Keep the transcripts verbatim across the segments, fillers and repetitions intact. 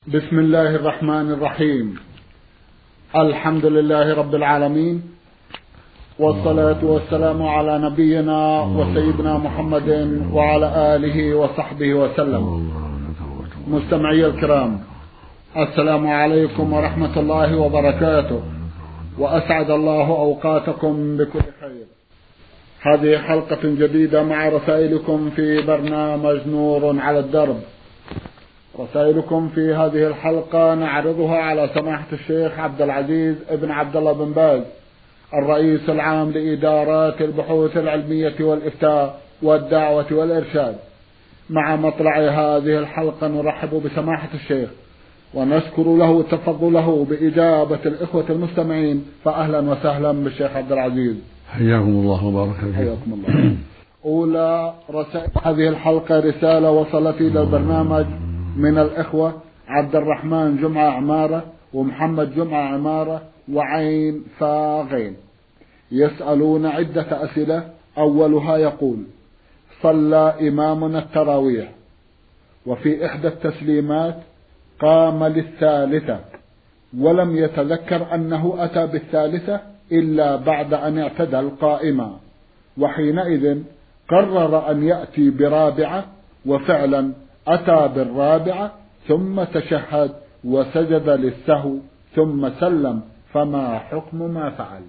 بسم الله الرحمن الرحيم. الحمد لله رب العالمين، والصلاة والسلام على نبينا وسيدنا محمد وعلى آله وصحبه وسلم. مستمعي الكرام، السلام عليكم ورحمة الله وبركاته، وأسعد الله أوقاتكم بكل خير. هذه حلقة جديدة مع رسائلكم في برنامج نور على الدرب. رسائلكم في هذه الحلقة نعرضها على سماحة الشيخ عبد العزيز ابن عبد الله بن باز، الرئيس العام لإدارات البحوث العلمية والإفتاء والدعوة والإرشاد. مع مطلع هذه الحلقة نرحب بسماحة الشيخ ونشكر له تفضله بإجابة الإخوة المستمعين، فأهلا وسهلا بالشيخ عبد العزيز. حياكم الله وبارك فيكم. حياكم الله. أولى رسائل هذه الحلقة رسالة وصلت إلى البرنامج من الإخوة عبد الرحمن جمعة عمارة ومحمد جمعة عمارة وعين فاغين، يسألون عدة أسئلة. أولها يقول: صلى إمامنا التراويح وفي إحدى التسليمات قام للثالثة ولم يتذكر أنه أتى بالثالثة إلا بعد أن اعتدل قائما، وحينئذ قرر أن يأتي برابعة، وفعلا أتى بالرابعة ثم تشهد وسجد للسهو ثم سلم، فما حكم ما فعل؟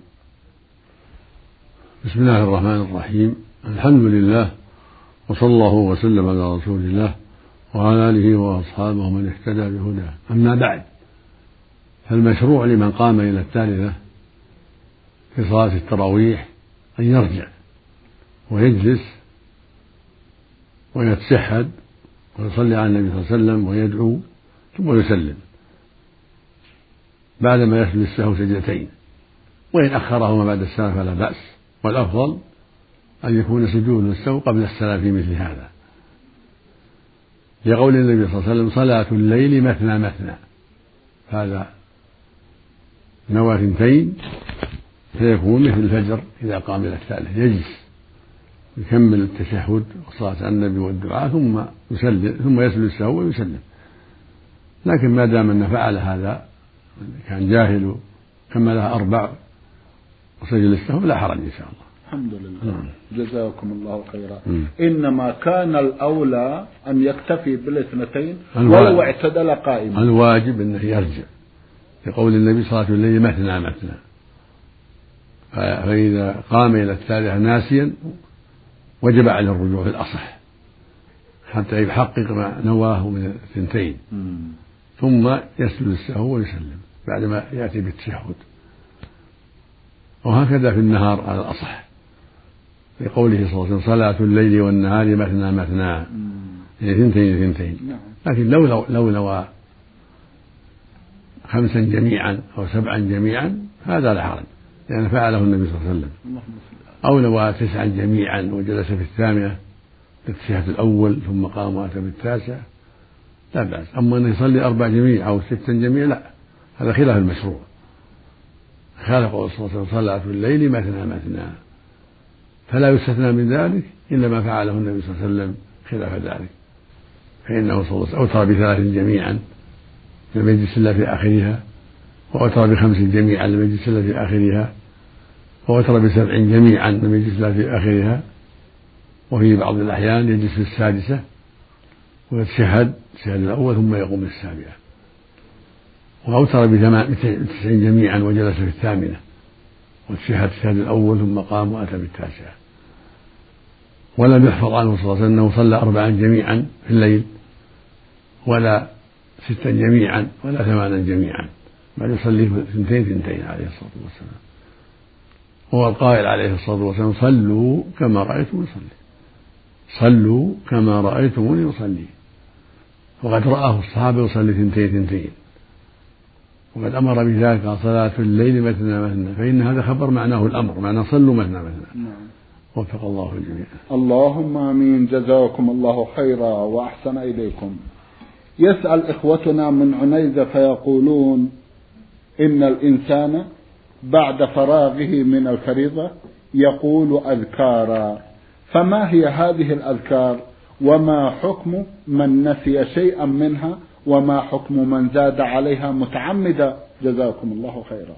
بسم الله الرحمن الرحيم. الحمد لله، وصلى الله وسلم على رسول الله وعلى آله وأصحابه من اهتدى بهداه. أما بعد، فالمشروع لمن قام إلى الثالثة في صلاة التراويح أن يرجع ويجلس ويتشهد ويصلي على النبي صلى الله عليه وسلم ويدعو ثم يسلم بعدما يسجد السهو سجدتين، وإن أخرهما بعد السلام فلا بأس، والأفضل أن يكون سجود السهو قبل السلام في مثل هذا، لقول النبي صلى الله عليه وسلم: صلاة الليل مثنى مثنى. هذا نوى ثنتين فيكون مثل الفجر إذا قام إلى الثالث، يجلس يكمل التشهد والصلاة على النبي والدعاء ثم يسلم ثم يسجد السهو ويسلم. لكن ما دام أن فعل هذا كان جاهل كملها أربع وسجد السهو لا حرج إن شاء الله. الحمد لله. م. جزاكم الله خيرا. م. إنما كان الأولى أن يكتفي بالاثنتين ولو اعتدل قائما. الواجب أنه يرجع، لقول النبي صلاة الليل مثنى مثنى، فإذا قام إلى الثالثة ناسيا وجب عليه الرجوع في الأصح حتى يحقق ما نواه من الثنتين، ثم يسجد السهو ويسلم بعدما يأتي بالتشهد. وهكذا في النهار على الأصح، لقوله صلى الله عليه وسلم: صلاة الليل والنهار مثنى مثنى، يعني ثنتين ثنتين. لكن لو لو, لو نوى خمسا جميعا أو سبعا جميعا هذا لا حرج، لأن فعله النبي صلى الله عليه وسلم. أو نوى تسعا جميعا وجلس في الثامنة للتشهد الأول ثم قام وأتى بالتاسع لا بأس. أما أن يصلي أربع جميع أو ستا جميع لا، هذا خلاف المشروع، خالف قول صلى الله عليه وسلم: صلاة الليل مثنى مثنى، فلا يستثنى من ذلك إلا ما فعله النبي صلى الله عليه وسلم خلاف ذلك، فإنه صلى الله عليه وسلم أوتر بثلاث جميعا لم يجلس إلا في آخرها، وأوتر بخمس جميعا لم يجلس إلا في آخرها، وأوتر بسبع جميعا لم يجلس إلا في آخرها، وفي بعض الأحيان يجلس في السادسة ويتشهد التشهد الأول ثم يقوم للسابعة، وأوتر بتسع جميعا وجلس في الثامنة وتشهد التشهد الأول ثم قام وأتى بالتاسعة. ولم يحفظ عنه صلى الله عليه وسلم أنه صلى أربعا جميعا في الليل ولا ستا جميعا ولا ثمانا جميعا، بل يصلي ثنتين ثنتين عليه الصلاة والسلام. هو القائل عليه الصلاة والسلام: صلوا كما رأيتم يصلي، صلوا كما رأيتموني يصلي. وقد رآه الصحابة يصلي ثنتين ثنتين، وقد أمر بذلك: صلاة الليل مثنى مثنى، فإن هذا خبر معناه الأمر، معناه صلوا مثنى مثنى. وفق الله الجميع. اللهم آمين. جزاكم الله خيرا وأحسن إليكم. يسأل إخوتنا من عنيزة فيقولون: إن الإنسان بعد فراغه من الفريضة يقول أذكارا، فما هي هذه الأذكار وما حكم من نسي شيئا منها وما حكم من زاد عليها متعمدا؟ جزاكم الله خيرا.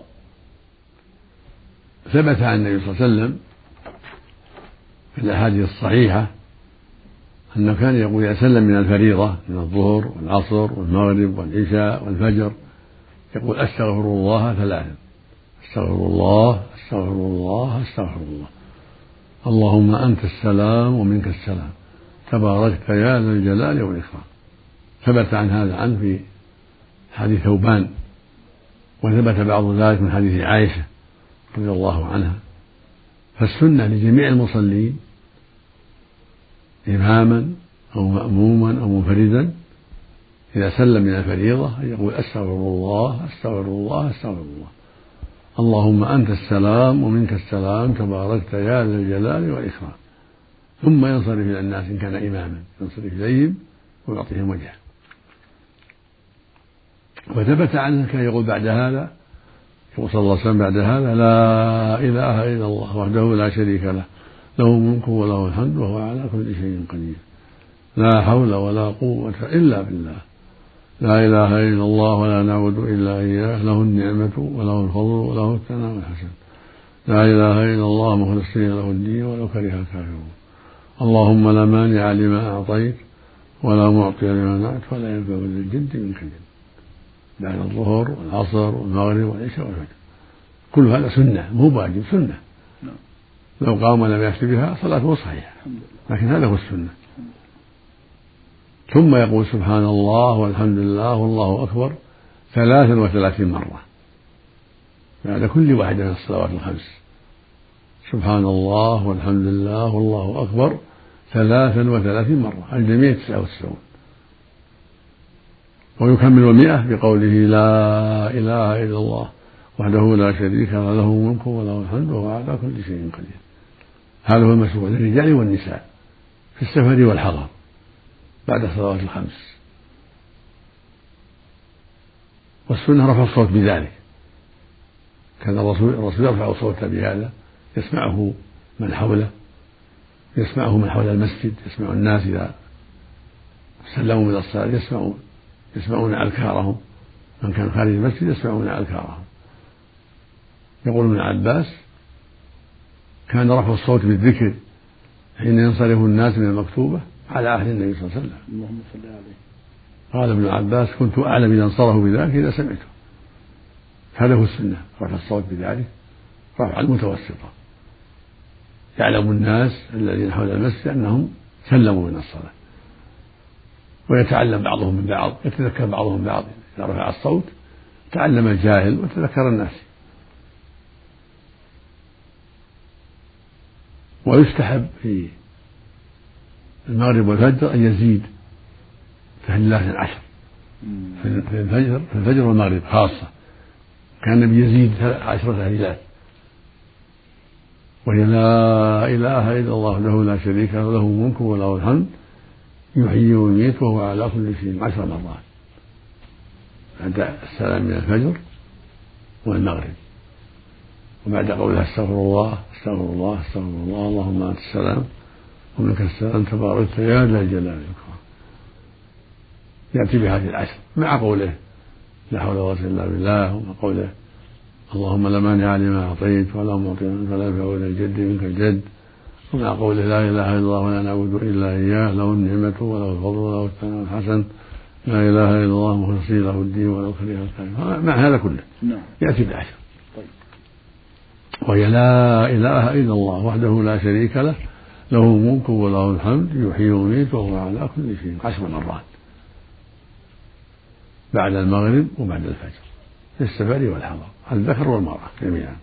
ثبت عن النبي صلى الله عليه وسلم في الأحاديث الصحيحة أنه كان يقول إذا سلم من الفريضة من الظهر والعصر والمغرب والعشاء والفجر يقول أستغفر الله ثلاثا، أستغفر الله أستغفر الله أستغفر الله، اللهم أنت السلام ومنك السلام تباركت يا ذا الجلال والإكرام. ثبت عن هذا عنه في حديث ثوبان، وثبت بعض ذلك من حديث عائشة رضي الله عنها. فالسنة لجميع المصلين إماما أو مأموما أو منفردا إذا سلم من الفريضة أن يقول أستغفر الله أستغفر الله أستغفر الله، اللهم أنت السلام ومنك السلام تباركت يا ذا الجلال والإكرام، ثم ينصرف إلى الناس إن كان إماما ينصرف إليهم ويعطيهم وجهه. وثبت عنه كان يقول بعد هذا، يقول صلى الله عليه وسلم بعد هذا: لا إله إلا الله وحده لا شريك له له الملك وله الحمد وهو على كل شيء قدير، لا حول ولا قوة إلا بالله، لا إله إلا الله ولا نعبد إلا إياه، له النعمة وله الفضل وله الثناء الحسن، لا إله إلا الله مخلصين له الدين ولو كره الكافرون، اللهم لا مانع لما أعطيت ولا معطي لما منعت ولا ينفع ذا الجد منك الجد، بعد الظهر والعصر والمغرب والعشاء والفجر. كل هذا سنة مو واجب، سنة لو قام ولم يأت بها صلاته صحيحة، لكن هذا هو السنة. ثم يقول سبحان الله والحمد لله والله أكبر ثلاثا وثلاثين مرة بعد كل واحدة من الصلوات الخمس، سبحان الله والحمد لله والله أكبر ثلاثا وثلاثين مرة، الجميع تسعة وتسعون. ويكمل المئة بقوله لا إله إلا الله وحده لا شريك له له الملك وله الحمد وهو على كل شيء قدير. هذا هو المشروع للرجال والنساء في السفر والحضر بعد الصلوات الخمس. والسنة رفع الصوت بذلك، كان الرسول الرسول يرفع صوته بهذا يسمعه من حوله، يسمعه من حول المسجد، يسمع الناس إذا سلموا من الصلاة يسمعون يسمعون أذكارهم، من كان خارج المسجد يسمعون أذكارهم. يقول ابن عباس: كان رفع الصوت بالذكر حين ينصرف الناس من المكتوبة على عهد النبي صلى الله عليه وسلم. اللهم صل عليه. قال ابن عباس: كنت أعلم إذا انصرفوا بذلك إذا سمعته. هذا هو السنة، رفع الصوت بذلك رفع المتوسطة، يعلم الناس الذين حول المسجد أنهم سلموا من الصلاة، ويتعلم بعضهم من بعض، يتذكر بعضهم من بعض. إذا رفع الصوت تعلم الجاهل وتذكر الناس. ويستحب في المغرب والفجر أن يزيد تهليلات العشر في الفجر في الفجر والمغرب خاصة، كان النبي يزيد عشر تهليلات، وهي لا إله إلا الله وحده لا شريك له له الملك وله الحمد يحيي ويميت وهو على كل شيء عشر مرات بعد السلام من الفجر والمغرب، وبعد قولها استغفر الله استغفر الله استغفر الله، اللهم أنت السلام ومنك السلام تباركت يا ذا الجلال والإكرام. يأتي بهذه العشر مع قوله لا حول ولا قوة إلا بالله، ومع قوله اللهم لا مانع لما أعطيت ولا معطي فلا ينفع ذا الجد منك الجد، ومع قوله لا إله إلا الله ولا نعبد إلا إياه له النعمة وله الفضل وله الثناء الحسن، لا إله إلا الله مخلصين له الدين ولو كره الكافرون. مع هذا كله يأتي بالعشر. وهي لا إله إلا الله وحده لا شريك له له الملك وله الحمد يحيي ويميت وهو على كل شيء عشر مرات بعد المغرب وبعد الفجر في السفر والحضر، الذكر والمرأة جميعا.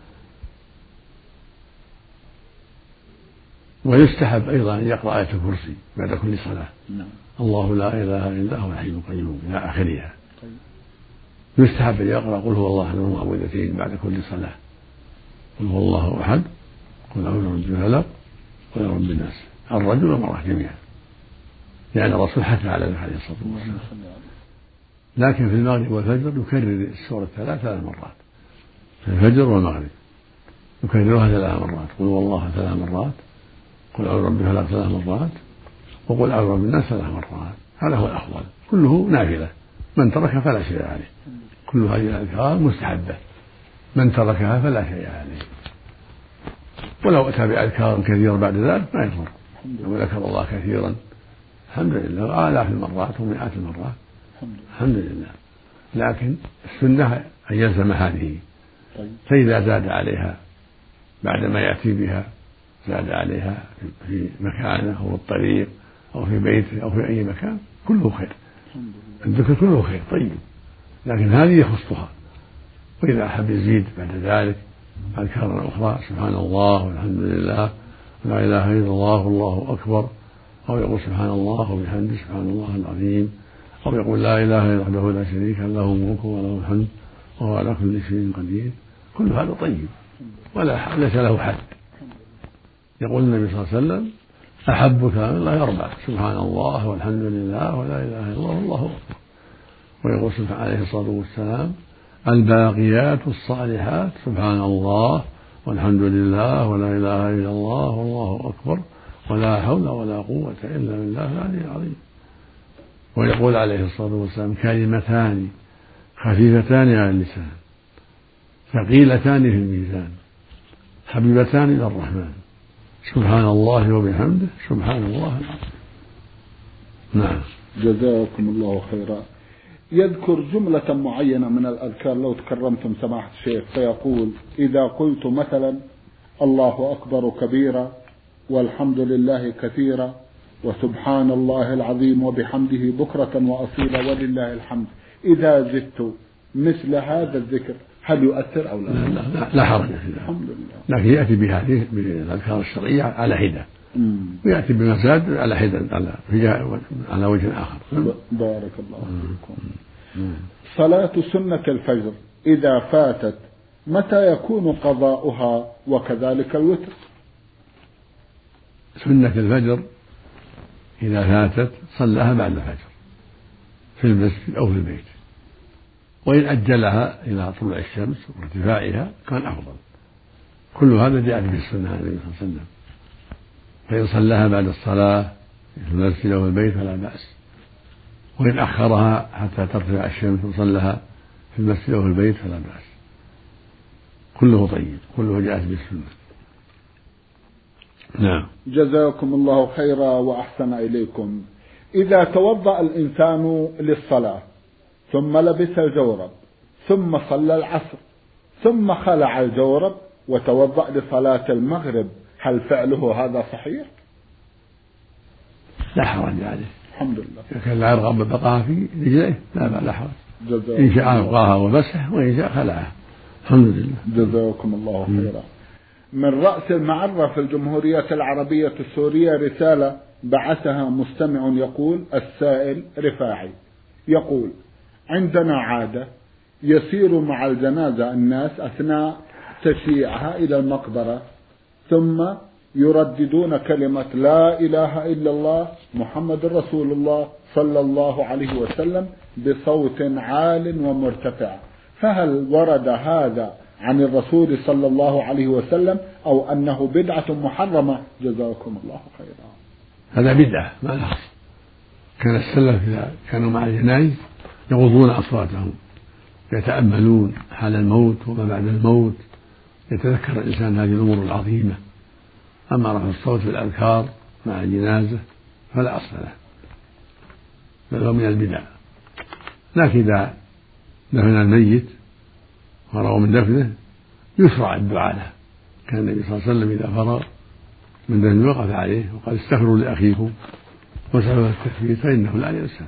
ويستحب أيضا أن يقرأ آية الكرسي بعد كل صلاة، الله لا إله إلا هو الحي القيوم إلى آخرها. يستحب أن يقرأ قل هو الله أحد المعوذتين بعد كل صلاة، قل هو الله أحد قل أعوذ برب الفلق قل أعوذ برب الناس، الرجل والمرأة جميعا، لأن يعني الرسول حث على ذلك عليه الصلاة والسلام. لكن في المغرب والفجر يكرر السورة الثلاث ثلاث مرات، في الفجر والمغرب يكررها ثلاث مرات، قل هو الله ثلاث مرات، قل أعوذ برب الفلق ثلاث مرات، وقل أعوذ برب الناس ثلاث مرات. هذا هو الأفضل. كله نافلة، من تركها فلا شيء عليه. كل هذه الأذكار مستحبة، من تركها فلا شيء عليه. ولو أتى بأذكار كثيرة بعد ذلك ما يضر، لو ذكر الله كثيرا الحمد لله، آلاف المرات ومئات المرات الحمد لله. لكن السنة أن يلزم هذه، فإذا زاد عليها بعد ما يأتي بها زاد عليها في مكانه أو الطريق أو في بيته أو في أي مكان كله خير، الذكر كله خير طيب، لكن هذه يخصها. وإذا أحب يزيد بعد ذلك أذكارا أخرى، سبحان الله والحمد لله لا إله إلا الله والله أكبر، أو يقول سبحان الله وبحمده سبحان الله العظيم، أو يقول لا إله إلا وحده لا شريك له له الملك وله الحمد وهو على كل شيء قدير، كل هذا طيب ولا ليس له حد. يقول النبي صلى الله عليه وسلم أحب كلام الله أربع، سبحان الله والحمد لله ولا إله إلا الله والله أكبر. ويقول سبحانه عليه الصلاة والسلام الباقيات الصالحات سبحان الله والحمد لله ولا إله إلا الله والله أكبر ولا حول ولا قوة إلا بالله العلي العظيم. ويقول عليه الصلاة والسلام كلمتان خفيفتان على اللسان ثقيلتان في الميزان حبيبتان إلى الرحمن، سبحان الله وبحمده سبحان الله العظيم. نعم. جزاكم الله خيرا. يذكر جملة معينة من الأذكار لو تكرمتم سماحة الشيخ، فيقول إذا قلت مثلا الله أكبر كبيرا والحمد لله كثيرا وسبحان الله العظيم وبحمده بكرة وأصيلا ولله الحمد، إذا زدت مثل هذا الذكر هل يؤثر أو لا؟ لا, لا, لا حرج في ذلك، الحمد لله. لكن يأتي بهذه بالأذكار الشرعية على حدة، ويأتي بمزاد على حدة على على وجه آخر. بارك الله فيكم. صلاة سنة الفجر إذا فاتت متى يكون قضاؤها وكذلك الوتر؟ سنة الفجر إذا فاتت صلىها بعد الفجر في المسجد أو في البيت، وإن أجلها إلى طلوع الشمس وارتفاعها كان أفضل. كل هذا جاء في السنة عليه الصلاة والسلام، فإن صلىها بعد الصلاة في المسجد أو في البيت فلا بأس، وإن أخرها حتى ترتفع الشمس وصلىها في المسجد أو في البيت فلا بأس، كله طيب، كله جاء في السنة. نعم. جزاكم الله خيرا وأحسن إليكم. إذا توضأ الإنسان للصلاة ثم لبس الجورب ثم صلى العصر ثم خلع الجورب وتوضأ لصلاة المغرب، هل فعله هذا صحيح؟ لا حرج عليه، الحمد لله. إذا كان لا يرغب ببقاها في رجليه لا لا حرج، إن شاء أبقاها ومسح وإن شاء خلعها، الحمد لله. جزاكم الله خيرا. من رأس المعرة في الجمهورية العربية السورية رسالة بعثها مستمع يقول: السائل رفاعي يقول: عندنا عادة يسير مع الجنازة الناس أثناء تشييعها إلى المقبرة ثم يرددون كلمة لا إله إلا الله محمد رسول الله صلى الله عليه وسلم بصوت عال ومرتفع، فهل ورد هذا عن الرسول صلى الله عليه وسلم أو أنه بدعة محرمة؟ جزاكم الله خيرا. هذا بدعة ما له. كان السلف إذا كانوا مع الجنائز يغضون أصواتهم، يتأملون حال الموت وما بعد الموت، يتذكر الإنسان هذه الأمور العظيمة. أما رفع الصوت في الأذكار مع الجنازة فلا أصل له، بل هو من البدع. لكن إذا دفن الميت فرغوا من دفنه يشرع الدعاء له. كان النبي صلى الله عليه وسلم إذا فرغ من دفنه وقف عليه وقال: استغفروا لأخيكم وسألوا التكفير فإنه لا ينسى.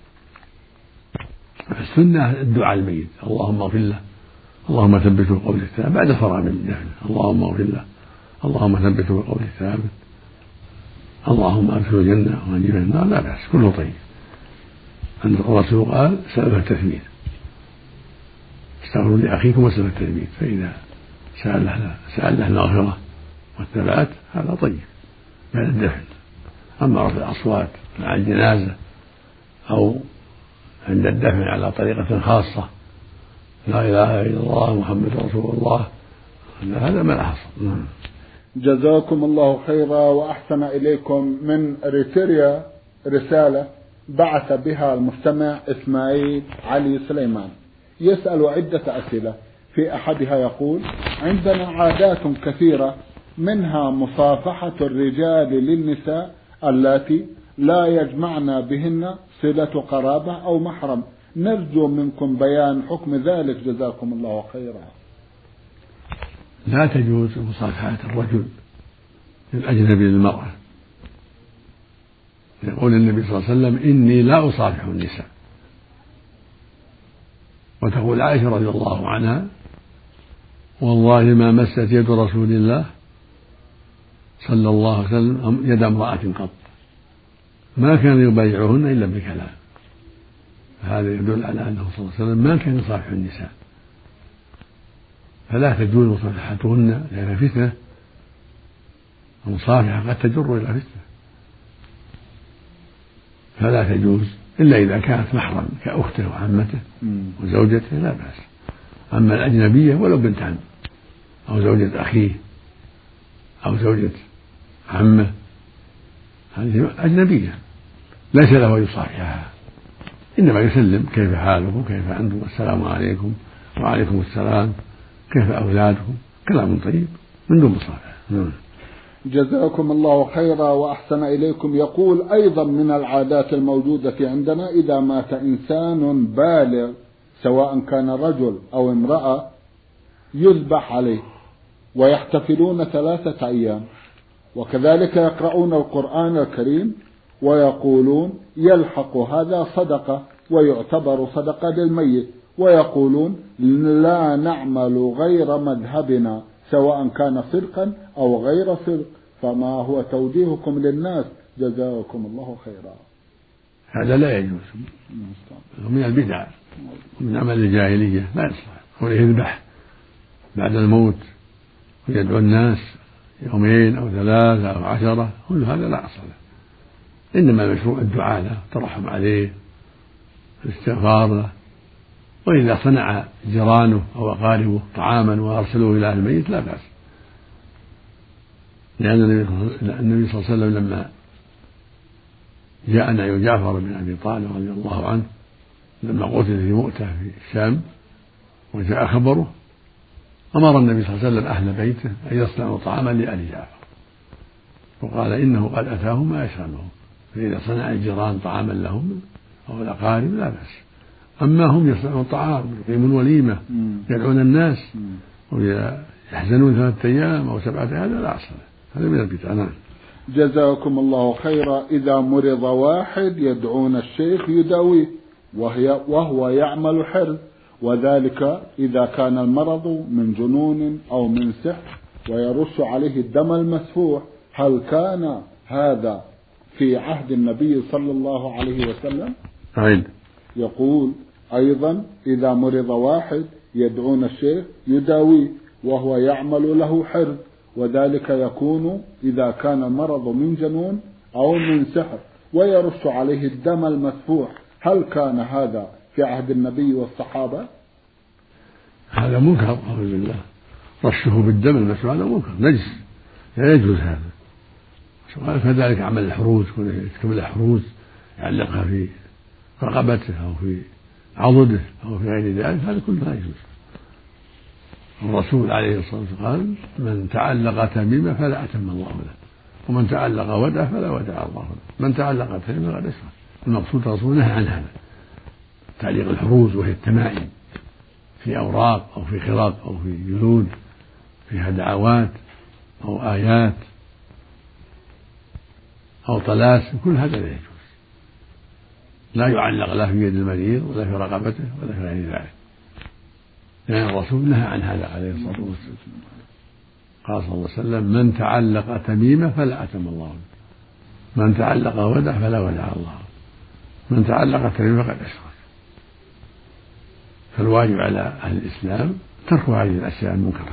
السنة الدعاء الميت: اللهم اغفر له، اللهم ثبته بقول الثابت، بعد الفراغ من دفنه: اللهم اغفر له، اللهم ثبته بقول الثابت، اللهم أدخله الجنة وأنجه النار، لا بأس، كله طيب. أن الرسول قال: سألوا التثبيت، استغفروا لأخيكم وسألوا التثبيت، فإذا سأل له سأل له المغفرة والثبات هذا طيب بعد الدفن. أما رفع الأصوات مع الجنازة أو عند الدفن على طريقة خاصة لا إله إلا الله محمد رسول الله، هذا ما لا حصل. جزاكم الله خيرا وأحسن إليكم. من ريتيريا رسالة بعث بها المستمع إسماعيل علي سليمان يسأل عدة أسئلة. في أحدها يقول: عندنا عادات كثيرة منها مصافحة الرجال للنساء اللاتي لا يجمعنا بهن صلة قرابة أو محرم، نرجو منكم بيان حكم ذلك جزاكم الله خيرا. لا تجوز مصافحة الرجل الأجنبي للمرأة. يقول النبي صلى الله عليه وسلم: إني لا أصافح النساء. وتقول عائشة رضي الله عنها: والله ما مست يد رسول الله صلى الله عليه وسلم يد امرأة قط، ما كان يبايعهن إلا بكلام. هذا يدل على أنه صلى الله عليه وسلم ما كان يصافح النساء، فلا تجوز مصافحتهن لأنها فتنة. المصافحة قد تجر إلى فتنة، فلا تجوز إلا إذا كانت محرم كأخته وعمته وزوجته لا بأس. أما الأجنبية ولو بنت عم أو زوجة أخيه أو زوجة عمه هذه أجنبية ليس له يصافحها، إنما يسلم: كيف حالكم، كيف أنتم، السلام عليكم، وعليكم السلام، كيف أولادكم، كلام طيب من دون مصافحة. جزاكم الله خيرا وأحسن إليكم. يقول: أيضا من العادات الموجودة عندنا إذا مات إنسان بالغ سواء كان رجل أو امرأة يذبح عليه ويحتفلون ثلاثة أيام، وكذلك يقرؤون القرآن الكريم ويقولون يلحق هذا صدقة ويعتبر صدقة للميت، ويقولون لا نعمل غير مذهبنا سواء كان صدقا أو غير صدق، فما هو توجيهكم للناس جزاكم الله خيرا؟ هذا لا يجوز، من البدع ومن عمل الجاهلية، لا يصلح. ويذبح بعد الموت ويدعو الناس يومين أو ثلاثة أو عشرة، كل هذا لا أصل له. إنما المشروع الدعاء له، الترحم عليه، الاستغفار له. وإذا صنع جيرانه أو أقاربه طعاما وأرسلوه إلى أهل الميت لا بأس، لأن النبي صلى الله عليه وسلم لما جاء نعي جعفر بن أبي طالب رضي الله عنه لما قتل في مؤتة في الشام وجاء خبره، أمر النبي صلى الله عليه وسلم أهل بيته أن يصنعوا طعاما لآل جعفر، وقال: إنه قد أتاهم ما يشغلهم. فإذا صنع الجيران طعاما لهم أو الأقارب لا بأس. أما هم يصنعون طعام يقيمون وليمة يدعون الناس ويحزنون ثلاثة أيام أو سبعة، هذا لا أصل، هذا من البدع. نعم. جزاكم الله خيرا. إذا مرض واحد يدعون الشيخ يداويه وهي وهو يعمل حرز، وذلك إذا كان المرض من جنون أو من سحر ويرش عليه الدم المسفوح. هل كان هذا في عهد النبي صلى الله عليه وسلم؟ عيد. يقول أيضا: إذا مرض واحد يدعون الشيخ يداويه وهو يعمل له حرز، وذلك يكون إذا كان المرض من جنون أو من سحر ويرش عليه الدم المسفوح. هل كان هذا في عهد النبي والصحابة؟ هذا منكر، أعوذ بالله. رشه بالدم المسفوح هذا منكر نجس، لا يجوز هذا. كذلك عمل الحروز، يكتب له حروز يعلقها في رقبته أو في عضده أو في غير ذلك، هذا كله لا يجوز. الرسول عليه الصلاة والسلام قال: من تعلق تميمة فلا أتم الله له، ومن تعلق ودع فلا ودع الله له، من تعلق تميمة فقد أشرك. المقصود الرسول نهى عن هذا، تعليق الحروز وهي التمائم في أوراق أو في خراق أو في جلود فيها دعوات أو آيات أو طلاسم، كل هذا لا يجوز، لا يعلق لا في يد المريض ولا في رقبته ولا في غير ذلك، لأن الرسول نهى عن هذا عليه الصلاة والسلام. قال صلى الله عليه وسلم: من تعلق تميمة فلا أتم الله له، من تعلق ودع فلا ودع الله، من تعلق تميمة فقد أشرك. فالواجب على أهل الإسلام ترك هذه الأشياء المنكرة،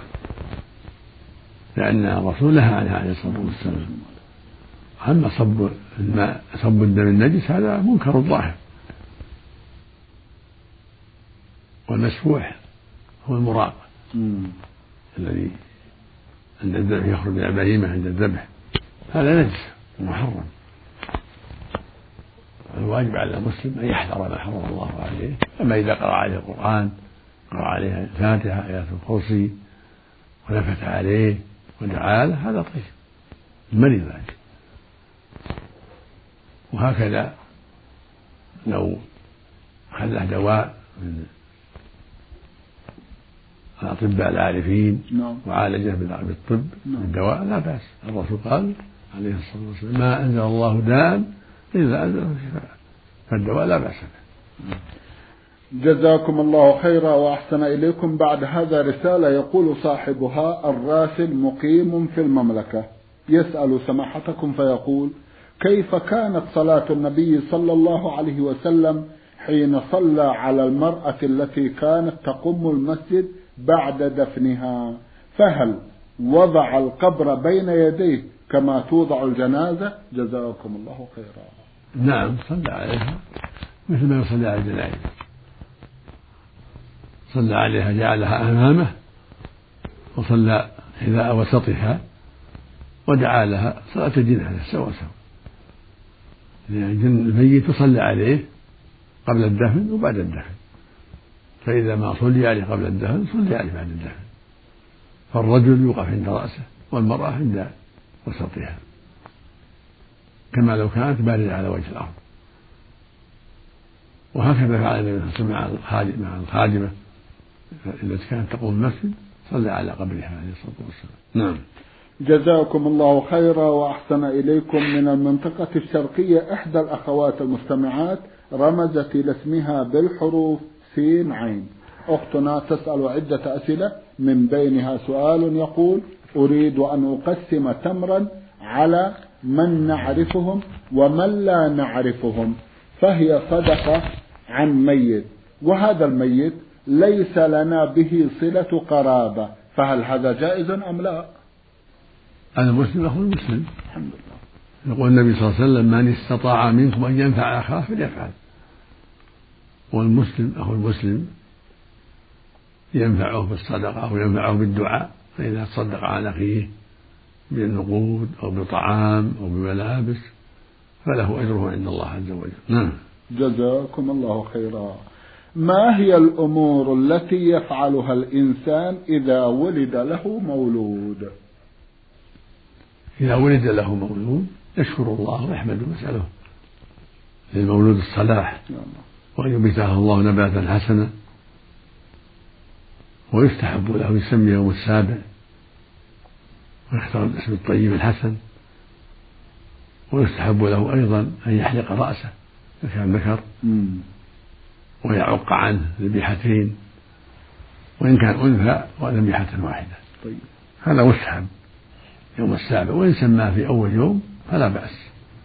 لأن الرسول نهى عنها عليه الصلاة والسلام. أما صب الماء صب الدم النجس هذا منكر ظاهر، والمسفوح هو المراق الذي عند الذبح يخرج من البهيمة عند الذبح، هذا نجس ومحرم. الواجب على المسلم أن يحذر ما حرم الله عليه. أما إذا قرأ عليه القرآن، قرأ عليه الفاتحة، آيات الكرسي، ونفث عليه ودعا له، هذا طيب، المريض ذلك. وهكذا لو خله دواء من الأطباء العارفين وعالجه بالطب بالدواء لا بأس. الرسول قال عليه الصلاة والسلام: ما أنزل الله داء إلا أنزله شفاء، فالدواء لا بأس به. جزاكم الله خيرا وأحسن إليكم. بعد هذا رسالة يقول صاحبها: الراسل مقيم في المملكة، يسأل سماحتكم فيقول: كيف كانت صلاة النبي صلى الله عليه وسلم حين صلى على المرأة التي كانت تقم المسجد بعد دفنها؟ فهل وضع القبر بين يديه كما توضع الجنازة؟ جزاكم الله خيرا. نعم، صلى عليها مثل ما يصلي على الجنائز، صلى عليها جعلها أمامه وصلى حذاء وسطها ودعا لها صلاة الجنازة سوا سوا. يعني الميت يصلى عليه قبل الدفن وبعد الدفن، فإذا ما صلي عليه قبل الدفن صلي عليه بعد الدفن. فالرجل يوقف عند رأسه والمرأة عند وسطها كما لو كانت باردة على وجه الأرض. وهكذا فعل النبي صلى الله عليه وسلم مع الخادمة التي كانت تقوم المسجد، صلى على قبرها عليه الصلاة والسلام. نعم. جزاكم الله خيرا وأحسن إليكم. من المنطقة الشرقية إحدى الأخوات المستمعات رمزت إلى اسمها بالحروف سين عين. أختنا تسأل عدة أسئلة، من بينها سؤال يقول: أريد أن أقسم تمرا على من نعرفهم ومن لا نعرفهم، فهي صدقة عن ميت، وهذا الميت ليس لنا به صلة قرابة، فهل هذا جائز أم لا؟ المسلم أخو المسلم. الحمد لله. يقول النبي صلى الله عليه وسلم: من استطاع منكم أن ينفع أخاه فليفعل. والمسلم أخو المسلم ينفعه بالصدقة أو ينفعه بالدعاء، فإذا تصدق على أخيه بالنقود أو بطعام أو بملابس فله أجره عند الله عز وجل. نعم. جزاكم الله خيرا. ما هي الأمور التي يفعلها الإنسان إذا ولد له مولود؟ إذا ولد له مولود يشكر الله ويحمده ويسأله للمولود الصلاح، وأن ينبته الله نباتا حسنا، ويستحب له يسمي يوم السابع ويختار الاسم الطيب الحسن، ويستحب له أيضا أن يحلق رأسه إذا كان ذكر ويعق عنه ذبيحتين، وإن كان أنثى وذبيحة واحدة. طيب. هذا مستحب يوم السابع، وإن سماه في أول يوم فلا بأس.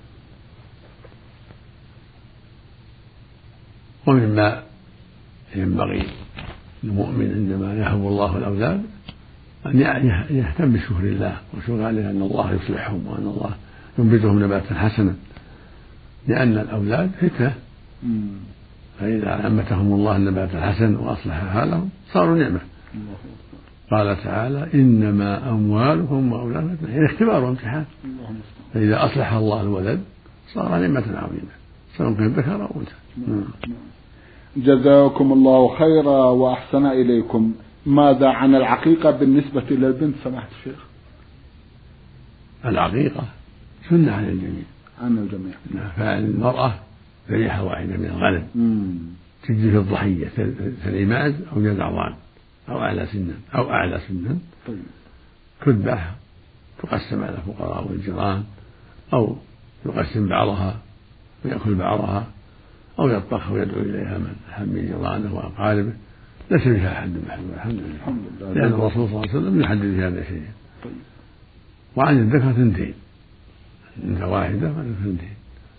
ومما ينبغي المؤمن عندما يهب الله الأولاد أن يهتم بشكر الله وشكر عليه أن الله يصلحهم وأن الله ينبتهم نباتا حسنا، لأن الأولاد فتنة، فإذا أنبتهم الله النبات الحسن وأصلح حالهم صاروا نعمة. قال تعالى: إنما أموالكم وأولادكم يعني اختبار وامتحان، فإذا أصلح الله الولد صار نعمة عظيمة سواء كان ذكر أو أنثى. جزاكم الله خيرا وأحسن إليكم. ماذا عن العقيقة بالنسبة للبنت سماحة الشيخ؟ العقيقة سنة عن الجميع. عن الجميع. فالمرأة ذبيحة واحدة من الغنم تجزي في الضحية ثني ماعز أو جذع ضان أو أعلى سنا أو أعلى سنا. طيب. تذبح تقسم على الفقراء والجيران، أو يقسم بعضها ويأكل بعضها، أو يطبخ ويدعو إليها من جيرانه وأقاربه. ليس فيها حد محدود الحمد لله، لأن الرسول صلى الله عليه وسلم يحدد في هذا الشيء. طيب. وعن الذكر ثنتين، أنثى واحدة وأنثى ثنتين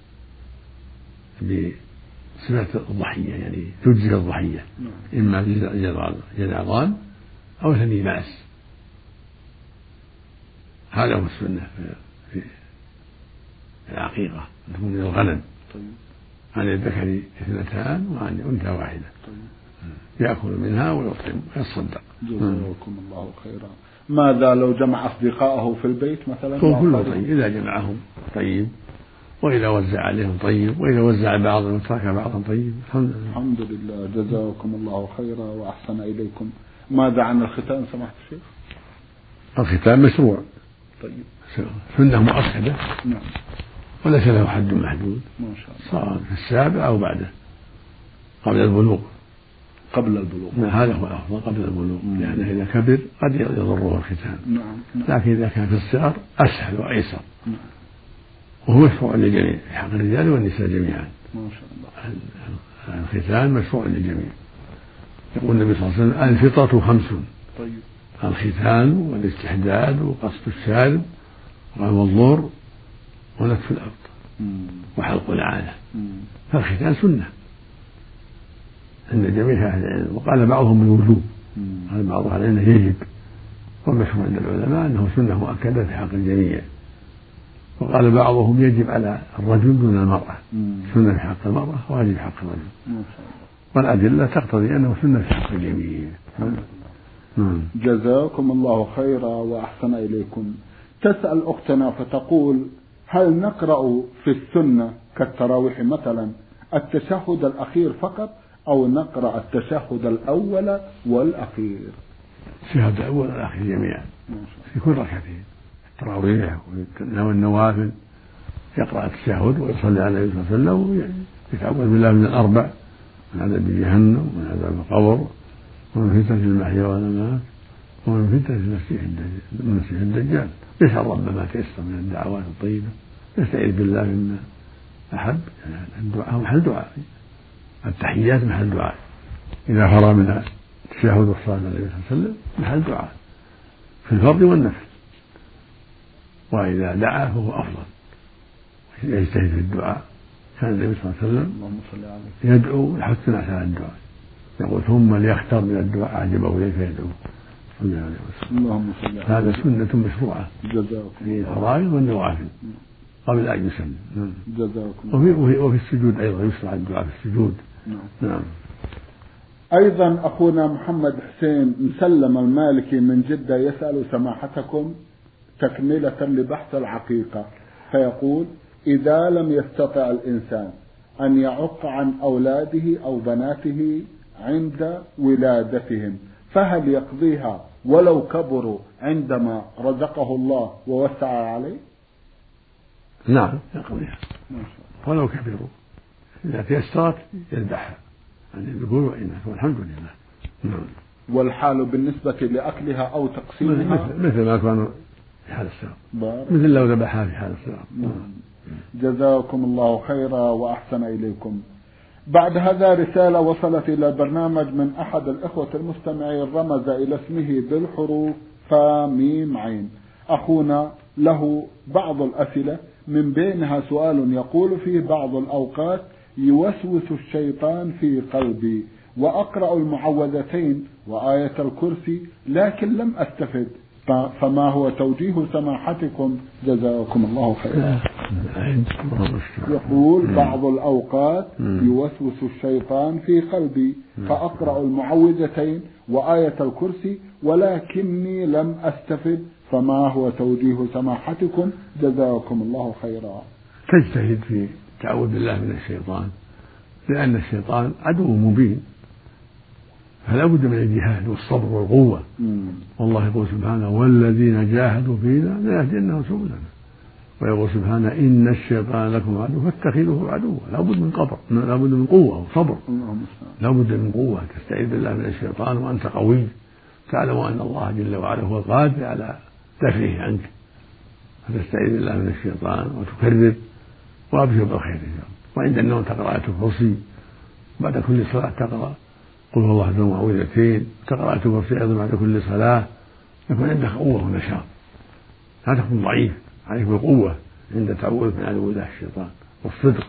بصفة الضحية، يعني تجزي الضحية إما جذعان أو ثني ماس. هذا هو السنة في العقيقة أن تكون من الغنم. طيب. عن الذكر اثنتان وعن الأنثى واحدة. طيب. يأكل منها ويطعم ويتصدق. جزاكم الله خيرا. ماذا لو جمع أصدقائه في البيت مثلا؟ كله طيب، إذا جمعهم طيب وإذا وزع عليهم طيب، وإذا وزع بعضهم وترك بعضا طيب. الحمد لله. الحمد لله. جزاكم الله خيرا وأحسن إليكم. ماذا عن الختان سماحة الشيخ؟ الختان مشروع. طيب. سنة مؤكدة. نعم. وليس له حد محدود. ما شاء الله. صار في السابع أو بعده قبل البلوغ. قبل البلوغ. هذا هو الأفضل قبل البلوغ، لأنه إذا كبر قد يضره الختان. نعم. لكن إذا كان في الصغر أسهل وأيسر. نعم. وهو مشروع للجميع في حق الرجال والنساء جميعا. ما شاء الله. الختان مشروع للجميع. يقول النبي صلى الله عليه وسلم: الفطرة خمس. طيب. الختان والاستحداد وقصف الشارب والظهر ونتف الأرض وحلق العانة. فالختان سنة عند جميع أهل العلم، وقال بعضهم الوجوب، قال بعض أهل العلم يجب، والمشهور عند العلماء أنه سنة مؤكدة في حق الجميع. وقال بعضهم يجب على الرجل دون المرأة، سنة في حق المرأة واجب في حق الرجل، والأدلة تقتضي أنه سنة في حق الجميع. جزاكم الله خيرا وأحسن إليكم. تسأل أختنا فتقول: هل نقرأ في السنة كالتراويح مثلا التشهد الأخير فقط، أو نقرأ التشهد الأول والأخير؟ التشهد الأول والأخير جميعا في كل ركعتين، التراويح والنوافل يقرأ التشهد ويصلي على النبي صلى الله عليه وسلم ويتعوذ بالله من الأربع: من عذاب جهنم، ومن عذاب القبر، ومن فتنة المحيا والممات، ومن فتنة المسيح الدجال. يسأل رب ما تيسر من الدعوات الطيبة، يستعيذ بالله مما أحب. الدعاء محل دعاء، التحيات محل دعاء، إذا فرغ من التشهد والصلاة على النبي صلى الله عليه وسلم محل دعاء في الفرض والنفل، وإذا دعا فهو أفضل يجتهد في الدعاء. كان النبي صلى الله عليه وسلم يدعو يحث الناس على الدعاء، يقول: ثم ليختار من الدعاء أعجبه إليه فيدعو. اللهم صل على هذا سنة مشروعة في الفرائض والنوافل قبل أن يسلم. جزاكم. وفي, وفي السجود أيضا يشرع الدعاء في السجود. نعم. نعم. أيضا أخونا محمد حسين مسلم المالكي من جدة يسأل سماحتكم تكملة لبحث العقيقة، فيقول: إذا لم يستطع الإنسان أن يعق عن أولاده أو بناته عند ولادتهم، فهل يقضيها ولو كبروا عندما رزقه الله ووسع عليه؟ نعم يقضيها ولو كبروا، إذا تيسرت يذبحها عن الذكور وإناث، والحمد لله. نعم. والحال بالنسبة لأكلها أو تقسيمها مثل ما كانوا في حال الصغر، مثل لو ذبحها في حال الصغر. نعم. جزاكم الله خيرا وأحسن إليكم. بعد هذا رسالة وصلت إلى البرنامج من أحد الإخوة المستمعين، رمز إلى اسمه بالحروف فا ميم عين. أخونا له بعض الأسئلة، من بينها سؤال يقول فيه: بعض الأوقات يوسوس الشيطان في قلبي وأقرأ المعوذتين وآية الكرسي لكن لم أستفد، فما هو توجيه سماحتكم جزاكم الله خيرا؟ يقول: بعض الأوقات يوسوس الشيطان في قلبي فأقرأ المعوذتين وآية الكرسي ولكني لم أستفد، فما هو توجيه سماحتكم جزاكم الله خيرا؟ تجتهد في تعوذ بالله من الشيطان، لأن الشيطان عدو مبين، فلا بد من الجهاد والصبر والقوة. والله يقول سبحانه: والذين جاهدوا فينا لنهدينهم سبلنا، ويقول سبحانه: إن الشيطان لكم عدو فاتخذوه عدوا. لا بد من قبر، لا بد من قوة وصبر، لا بد من قوة. تستعيذ بالله من الشيطان وأنت قوي، تعلم أن الله جل وعلا هو القادر على دفعه عنك، فتستعيذ بالله من الشيطان وتكرر، وأبشر بالخير. وعند النوم تقرأ آية الكرسي، بعد كل صلاة تقرأ قل هو الله أحد معوذتين، تقرأ آية الكرسي أيضا بعد كل صلاة، يكون عندك قوة ونشاط، لا تكون ضعيف، عليك بالقوة عند تعوذ من عدو الله الشيطان والصدق.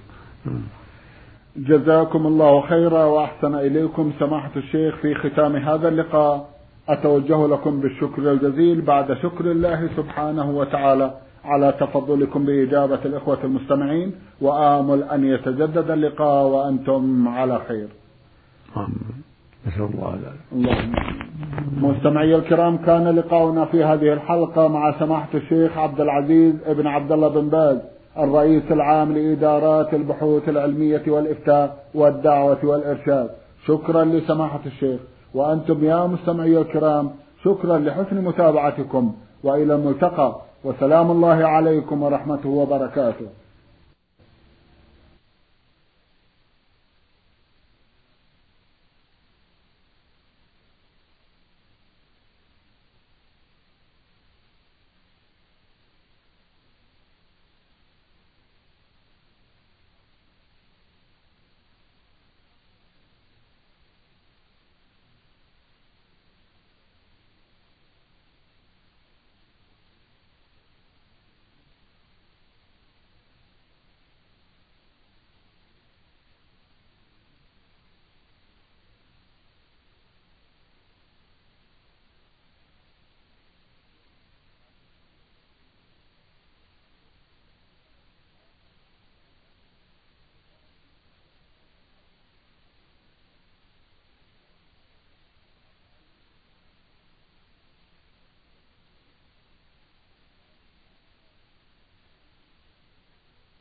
جزاكم الله خيرا وأحسن إليكم سماحة الشيخ. في ختام هذا اللقاء أتوجه لكم بالشكر الجزيل بعد شكر الله سبحانه وتعالى على تفضلكم بإجابة الإخوة المستمعين، وآمل أن يتجدد اللقاء وأنتم على خير. نسأل الله ذلك. اللهم. مستمعي الكرام، كان لقاؤنا في هذه الحلقة مع سماحة الشيخ عبد العزيز ابن عبد الله بن باز الرئيس العام لإدارات البحوث العلمية والإفتاء والدعوة والإرشاد. شكرا لسماحة الشيخ، وأنتم يا مستمعي الكرام شكرا لحسن متابعتكم، وإلى الملتقى، وسلام الله عليكم ورحمته وبركاته.